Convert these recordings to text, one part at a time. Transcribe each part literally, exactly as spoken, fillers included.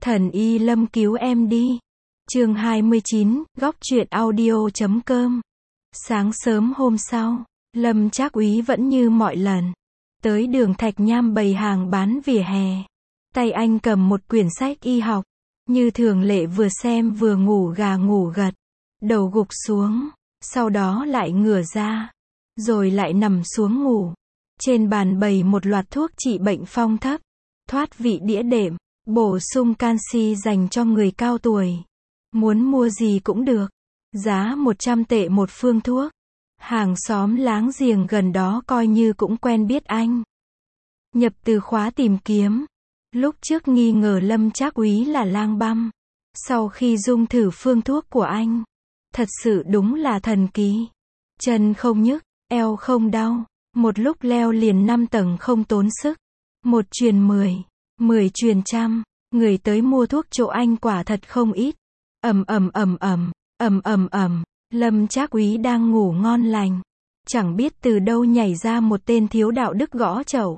Thần y Lâm cứu em đi. Chương hai mươi chín, góc truyện audio chấm com. Sáng sớm hôm sau, Lâm Trác Úy vẫn như mọi lần, tới đường Thạch Nham bày hàng bán vỉa hè. Tay anh cầm một quyển sách y học, như thường lệ vừa xem vừa ngủ gà ngủ gật, đầu gục xuống, sau đó lại ngửa ra, rồi lại nằm xuống ngủ. Trên bàn bày một loạt thuốc trị bệnh phong thấp, thoát vị đĩa đệm, bổ sung canxi dành cho người cao tuổi. Muốn mua gì cũng được, giá một trăm tệ một phương thuốc. Hàng xóm láng giềng gần đó coi như cũng quen biết anh. Nhập từ khóa tìm kiếm. Lúc trước nghi ngờ Lâm Trác Úy là lang băm. Sau khi dùng thử phương thuốc của anh, thật sự đúng là thần kỳ. Chân không nhức, eo không đau, một lúc leo liền năm tầng không tốn sức. Một truyền mười, mười truyền trăm, người tới mua thuốc chỗ anh quả thật không ít. Ầm ầm ầm ầm, ầm ầm ầm, Lâm Trác Úy đang ngủ ngon lành, chẳng biết từ đâu nhảy ra một tên thiếu đạo đức gõ chậu.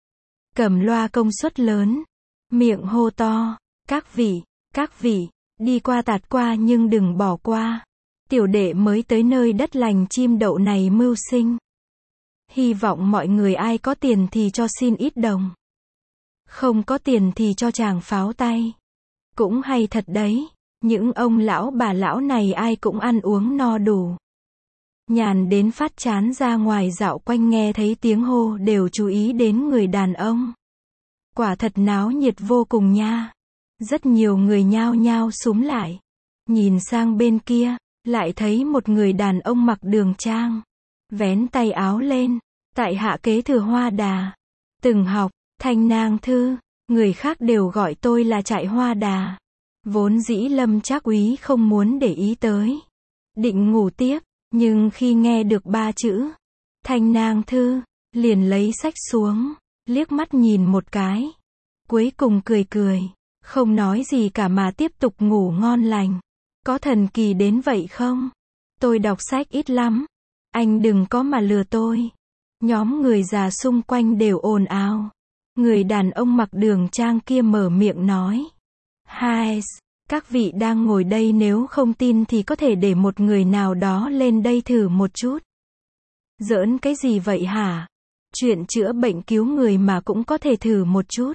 Cầm loa công suất lớn, miệng hô to, "Các vị, các vị, đi qua tạt qua nhưng đừng bỏ qua. Tiểu đệ mới tới nơi đất lành chim đậu này mưu sinh. Hy vọng mọi người ai có tiền thì cho xin ít đồng. Không có tiền thì cho chàng pháo tay." Cũng hay thật đấy, những ông lão bà lão này ai cũng ăn uống no đủ. Nhàn đến phát chán ra ngoài dạo quanh nghe thấy tiếng hô đều chú ý đến người đàn ông. Quả thật náo nhiệt vô cùng nha. Rất nhiều người nhao nhao xúm lại. Nhìn sang bên kia, lại thấy một người đàn ông mặc đường trang. Vén tay áo lên, tại hạ kế thừa Hoa Đà. Từng học, Thanh Nang Thư, người khác đều gọi tôi là Trại Hoa Đà. Vốn dĩ Lâm Trác Úy không muốn để ý tới. Định ngủ tiếp, nhưng khi nghe được ba chữ Thanh Nang Thư, liền lấy sách xuống, liếc mắt nhìn một cái. Cuối cùng cười cười, không nói gì cả mà tiếp tục ngủ ngon lành. Có thần kỳ đến vậy không? Tôi đọc sách ít lắm. Anh đừng có mà lừa tôi. Nhóm người già xung quanh đều ồn ào. Người đàn ông mặc đường trang kia mở miệng nói. Hai, các vị đang ngồi đây nếu không tin thì có thể để một người nào đó lên đây thử một chút. Giỡn cái gì vậy hả? Chuyện chữa bệnh cứu người mà cũng có thể thử một chút.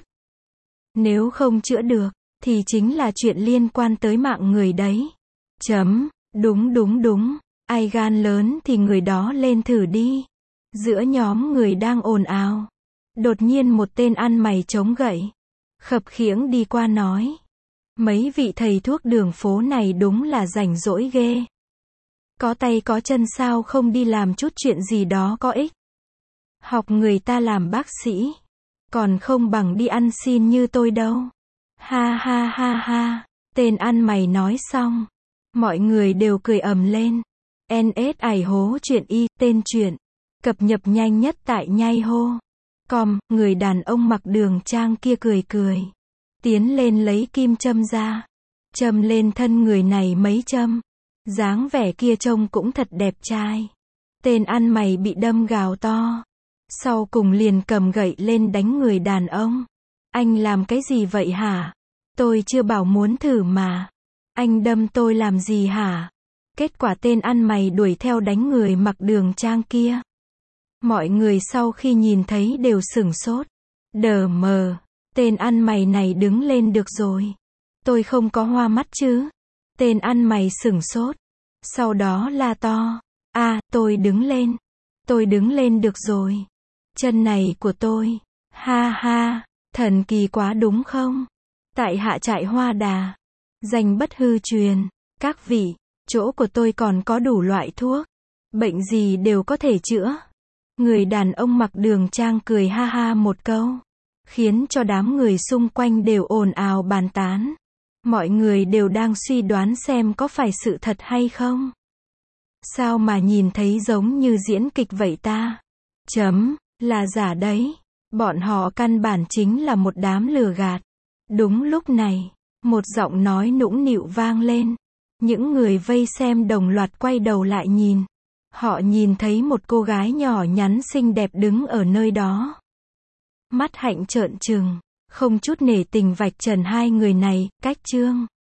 Nếu không chữa được, thì chính là chuyện liên quan tới mạng người đấy. Chấm, đúng đúng đúng, ai gan lớn thì người đó lên thử đi. Giữa nhóm người đang ồn ào, đột nhiên một tên ăn mày chống gậy, khập khiễng đi qua nói. Mấy vị thầy thuốc đường phố này đúng là rảnh rỗi ghê. Có tay có chân sao không đi làm chút chuyện gì đó có ích. Học người ta làm bác sĩ, còn không bằng đi ăn xin như tôi đâu. Ha ha ha ha, tên ăn mày nói xong. Mọi người đều cười ầm lên. en ét ải hố chuyện y, tên truyện. Cập nhật nhanh nhất tại nhai hô. Com, người đàn ông mặc đường trang kia cười cười. Tiến lên lấy kim châm ra. Châm lên thân người này mấy châm. Dáng vẻ kia trông cũng thật đẹp trai. Tên ăn mày bị đâm gào to. Sau cùng liền cầm gậy lên đánh người đàn ông. Anh làm cái gì vậy hả? Tôi chưa bảo muốn thử mà. Anh đâm tôi làm gì hả? Kết quả tên ăn mày đuổi theo đánh người mặc đường trang kia. Mọi người sau khi nhìn thấy đều sửng sốt. Đờ mờ. Tên ăn mày này đứng lên được rồi. Tôi không có hoa mắt chứ? Tên ăn mày sửng sốt. Sau đó la to. À, tôi đứng lên. Tôi đứng lên được rồi. Chân này của tôi. Ha ha, thần kỳ quá đúng không? Tại hạ Trại Hoa Đà. Danh bất hư truyền. Các vị, chỗ của tôi còn có đủ loại thuốc. Bệnh gì đều có thể chữa. Người đàn ông mặc đường trang cười ha ha một câu. Khiến cho đám người xung quanh đều ồn ào bàn tán. Mọi người đều đang suy đoán xem có phải sự thật hay không. Sao mà nhìn thấy giống như diễn kịch vậy ta? Chấm, là giả đấy. Bọn họ căn bản chính là một đám lừa gạt. Đúng lúc này, một giọng nói nũng nịu vang lên. Những người vây xem đồng loạt quay đầu lại nhìn. Họ nhìn thấy một cô gái nhỏ nhắn xinh đẹp đứng ở nơi đó. Mắt hạnh trợn trừng, không chút nể tình vạch trần hai người này, cách Trương